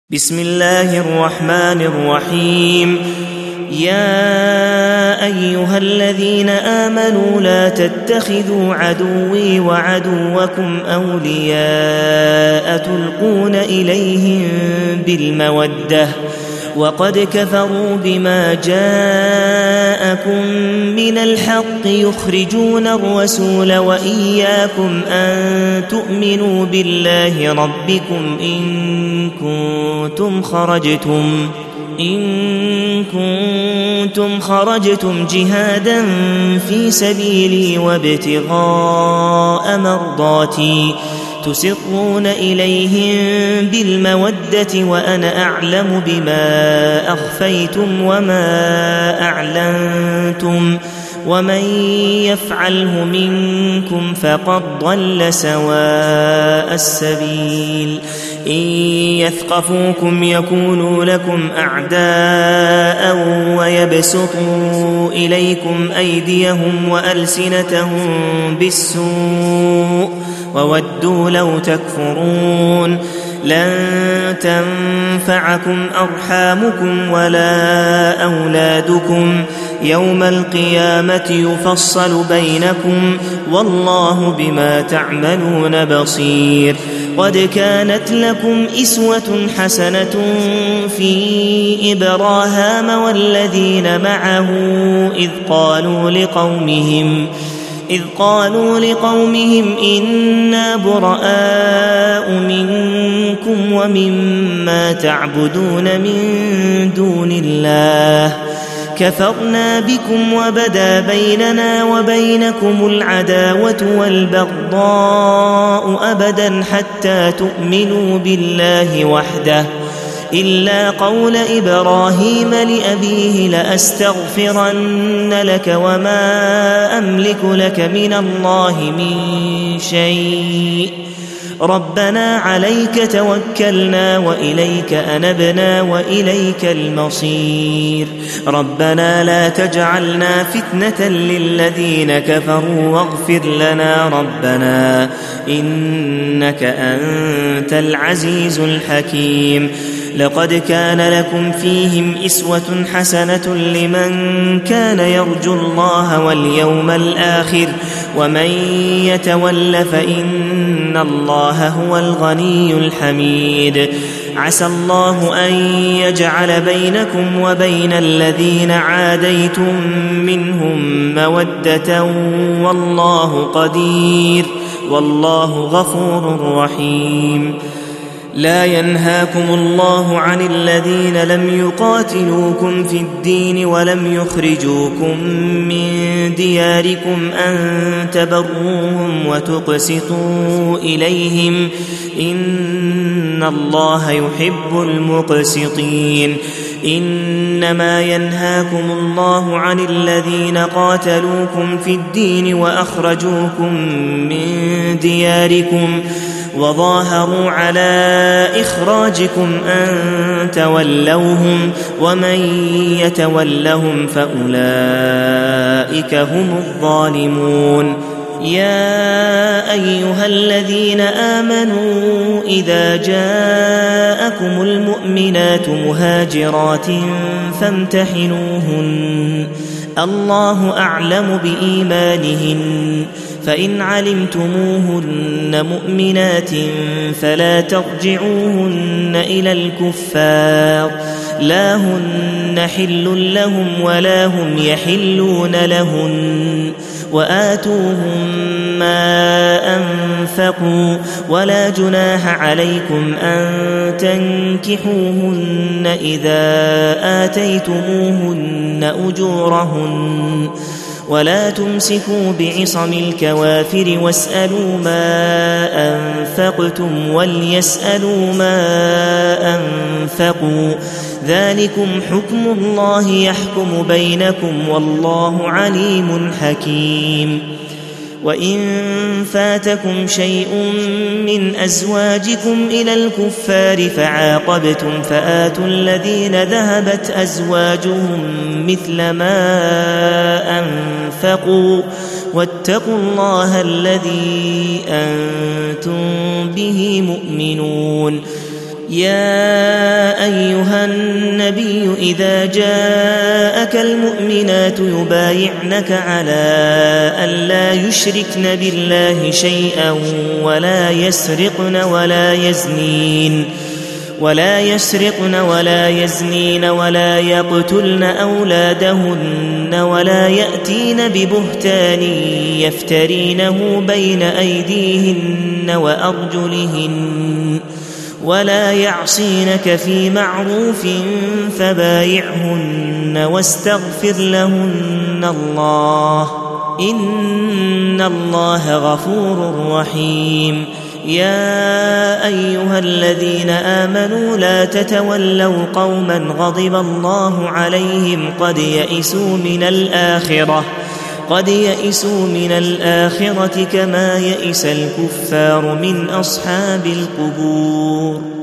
بسم الله الرحمن الرحيم. يا أيها الذين آمنوا لا تتخذوا عدوي وعدوكم أولياء تلقون إليهم بالمودة وقد كفروا بما جاءكم من الحق يخرجون الرسول وإياكم أن تؤمنوا بالله ربكم إن كنتم خرجتم جهادا في سبيلي وابتغاء مرضاتي تسرون إليهم بالمودة وأنا أعلم بما أخفيتم وما أعلنتم ومن يفعله منكم فقد ضل سواء السبيل. إن يثقفوكم يكونوا لكم أعداء ويبسطوا إليكم أيديهم وألسنتهم بالسوء وودوا لو تكفرون. لن تنفعكم أرحامكم ولا أولادكم يوم القيامة يفصل بينكم والله بما تعملون بصير. قد كانت لكم أسوة حسنة في إبراهام والذين معه إذ قالوا لقومهم إنا براء منكم ومما تعبدون من دون الله كفرنا بكم وبدا بيننا وبينكم العداوة والبغضاء أبدا حتى تؤمنوا بالله وحده إلا قول إبراهيم لأبيه لأستغفرن لك وما أملك لك من الله من شيء ربنا عليك توكلنا وإليك أنبنا وإليك المصير. ربنا لا تجعلنا فتنة للذين كفروا واغفر لنا ربنا إنك أنت العزيز الحكيم. لقد كان لكم فيهم أسوة حسنة لمن كان يرجو الله واليوم الآخر ومن يتول فإن الله هو الغني الحميد. عسى الله أن يجعل بينكم وبين الذين عاديتم منهم مودة والله قدير والله غفور رحيم. لا ينهاكم الله عن الذين لم يقاتلوكم في الدين ولم يخرجوكم من دياركم أن تبروهم وتقسطوا إليهم إن الله يحب المقسطين. إنما ينهاكم الله عن الذين قاتلوكم في الدين وأخرجوكم من دياركم وظاهروا على إخراجكم أن تولوهم ومن يتولهم فأولئك هم الظالمون. يا أيها الذين آمنوا إذا جاءكم المؤمنات مهاجرات فامتحنوهن الله أعلم بإيمانهن فإن علمتموهن مؤمنات فلا ترجعوهن إلى الكفار لا هن حل لهم ولا هم يحلون لهن وآتوهم ما أنفقوا ولا جناح عليكم أن تنكحوهن إذا آتيتموهن أجورهن ولا تمسكوا بعصم الكوافر واسألوا ما أنفقتم وليسألوا ما أنفقوا ذلكم حكم الله يحكم بينكم والله عليم حكيم. وإن فاتكم شيء من أزواجكم إلى الكفار فعاقبتم فآتوا الذين ذهبت أزواجهم مثل ما أنفقوا واتقوا الله الذي أنتم به مؤمنون. يا أيها النبي إذا جاءك المؤمنات يبايعنك على ألا يشركن بالله شيئا ولا يسرقن ولا يزنين ولا يقتلن أولادهن ولا يأتين ببهتان يفترينه بين أيديهن وأرجلهن ولا يعصينك في معروف فبايعهن واستغفر لهن الله إن الله غفور رحيم. يا أيها الذين آمنوا لا تتولوا قوما غضب الله عليهم قد يئسوا من الآخرة كما يئس الكفار من أصحاب القبور.